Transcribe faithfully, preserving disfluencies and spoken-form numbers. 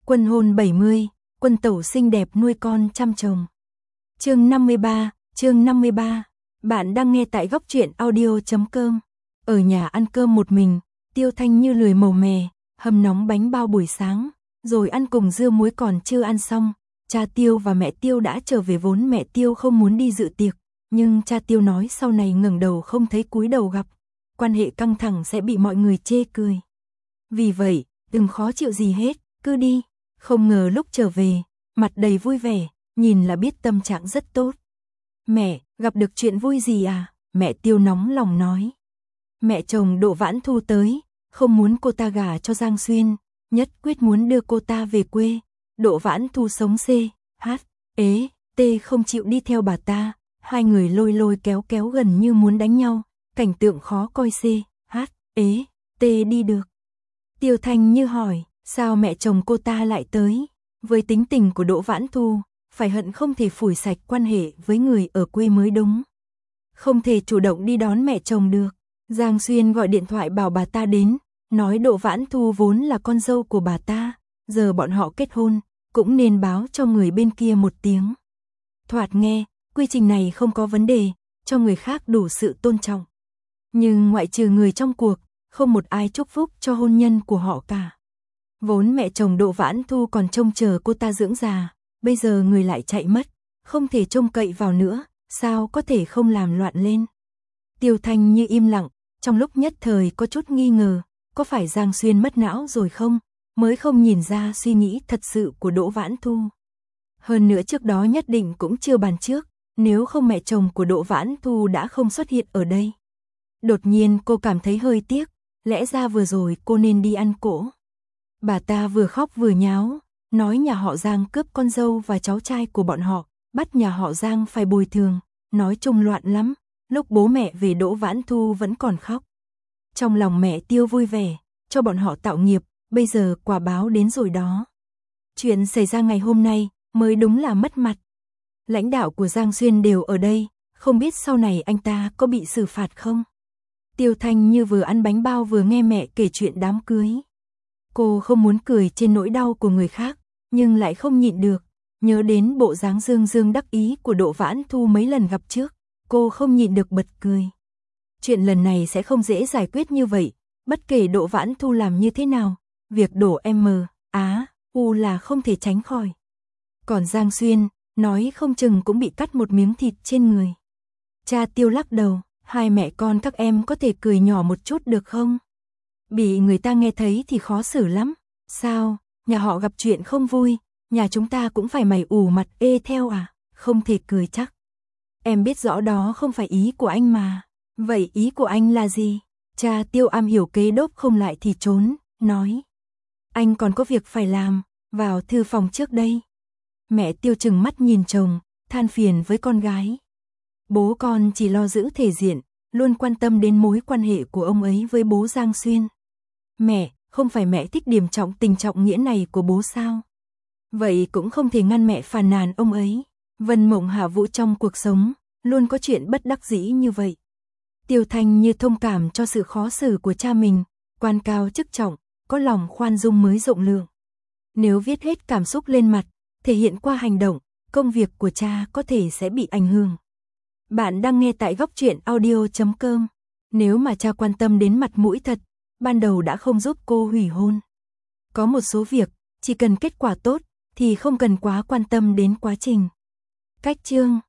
Quân hôn bảy mươi, quân tẩu xinh đẹp nuôi con chăm chồng. Chương năm mươi ba, chương năm mươi ba. Bạn đang nghe tại góc truyện audio chấm com. Ở nhà ăn cơm một mình, Tiêu Thanh như lười màu mè, hầm nóng bánh bao buổi sáng, rồi ăn cùng dưa muối còn chưa ăn xong. Cha Tiêu và mẹ Tiêu đã trở về, vốn mẹ Tiêu không muốn đi dự tiệc, nhưng cha Tiêu nói sau này ngẩng đầu không thấy cúi đầu gặp, quan hệ căng thẳng sẽ bị mọi người chê cười. Vì vậy, đừng khó chịu gì hết, cứ đi. Không ngờ lúc trở về, mặt đầy vui vẻ, nhìn là biết tâm trạng rất tốt. Mẹ, gặp được chuyện vui gì à? Mẹ Tiêu nóng lòng nói. Mẹ chồng Đỗ Vãn Thu tới, không muốn cô ta gả cho Giang Xuyên, nhất quyết muốn đưa cô ta về quê. Đỗ Vãn Thu sống C, H, ế, T không chịu đi theo bà ta, hai người lôi lôi kéo kéo gần như muốn đánh nhau, cảnh tượng khó coi. C, H, ế, T đi được. Tiêu Thanh như hỏi, sao mẹ chồng cô ta lại tới? Với tính tình của Đỗ Vãn Thu, phải hận không thể phủi sạch quan hệ với người ở quê mới đúng. Không thể chủ động đi đón mẹ chồng được. Giang Xuyên gọi điện thoại bảo bà ta đến, nói Đỗ Vãn Thu vốn là con dâu của bà ta, giờ bọn họ kết hôn, cũng nên báo cho người bên kia một tiếng. Thoạt nghe, quy trình này không có vấn đề, cho người khác đủ sự tôn trọng. Nhưng ngoại trừ người trong cuộc, không một ai chúc phúc cho hôn nhân của họ cả. Vốn mẹ chồng Đỗ Vãn Thu còn trông chờ cô ta dưỡng già, bây giờ người lại chạy mất, không thể trông cậy vào nữa, sao có thể không làm loạn lên. Tiêu Thanh như im lặng, trong lúc nhất thời có chút nghi ngờ, có phải Giang Xuyên mất não rồi không, mới không nhìn ra suy nghĩ thật sự của Đỗ Vãn Thu. Hơn nữa trước đó nhất định cũng chưa bàn trước, nếu không mẹ chồng của Đỗ Vãn Thu đã không xuất hiện ở đây. Đột nhiên cô cảm thấy hơi tiếc, lẽ ra vừa rồi cô nên đi ăn cỗ. Bà ta vừa khóc vừa nháo, nói nhà họ Giang cướp con dâu và cháu trai của bọn họ, bắt nhà họ Giang phải bồi thường, nói chung loạn lắm. Lúc bố mẹ về Đỗ Vãn Thu vẫn còn khóc. Trong lòng mẹ Tiêu vui vẻ, cho bọn họ tạo nghiệp, bây giờ quả báo đến rồi đó. Chuyện xảy ra ngày hôm nay mới đúng là mất mặt. Lãnh đạo của Giang Xuyên đều ở đây, không biết sau này anh ta có bị xử phạt không? Tiêu Thanh như vừa ăn bánh bao vừa nghe mẹ kể chuyện đám cưới. Cô không muốn cười trên nỗi đau của người khác, nhưng lại không nhịn được, nhớ đến bộ dáng dương dương đắc ý của Đỗ Vãn Thu mấy lần gặp trước, cô không nhịn được bật cười. Chuyện lần này sẽ không dễ giải quyết như vậy, bất kể Đỗ Vãn Thu làm như thế nào, việc đổ M, Á, U là không thể tránh khỏi. Còn Giang Xuyên, nói không chừng cũng bị cắt một miếng thịt trên người. Cha Tiêu lắc đầu, hai mẹ con các em có thể cười nhỏ một chút được không? Bị người ta nghe thấy thì khó xử lắm. Sao, nhà họ gặp chuyện không vui, nhà chúng ta cũng phải mày ủ mặt ê theo à? Không thể cười chắc. Em biết rõ đó không phải ý của anh mà. Vậy ý của anh là gì? Cha Tiêu am hiểu kế đốp không lại thì trốn, nói. Anh còn có việc phải làm, vào thư phòng trước đây. Mẹ Tiêu trừng mắt nhìn chồng, than phiền với con gái. Bố con chỉ lo giữ thể diện, luôn quan tâm đến mối quan hệ của ông ấy với bố Giang Xuyên. Mẹ, không phải mẹ thích điểm trọng tình trọng nghĩa này của bố sao? Vậy cũng không thể ngăn mẹ phàn nàn ông ấy. Vân mộng hạ vũ trong cuộc sống, luôn có chuyện bất đắc dĩ như vậy. Tiêu Thanh như thông cảm cho sự khó xử của cha mình, quan cao chức trọng, có lòng khoan dung mới rộng lượng. Nếu viết hết cảm xúc lên mặt, thể hiện qua hành động, công việc của cha có thể sẽ bị ảnh hưởng. Bạn đang nghe tại góc truyện audio chấm com. Nếu mà cha quan tâm đến mặt mũi thật, ban đầu đã không giúp cô hủy hôn. Có một số việc, chỉ cần kết quả tốt, thì không cần quá quan tâm đến quá trình. Cách chương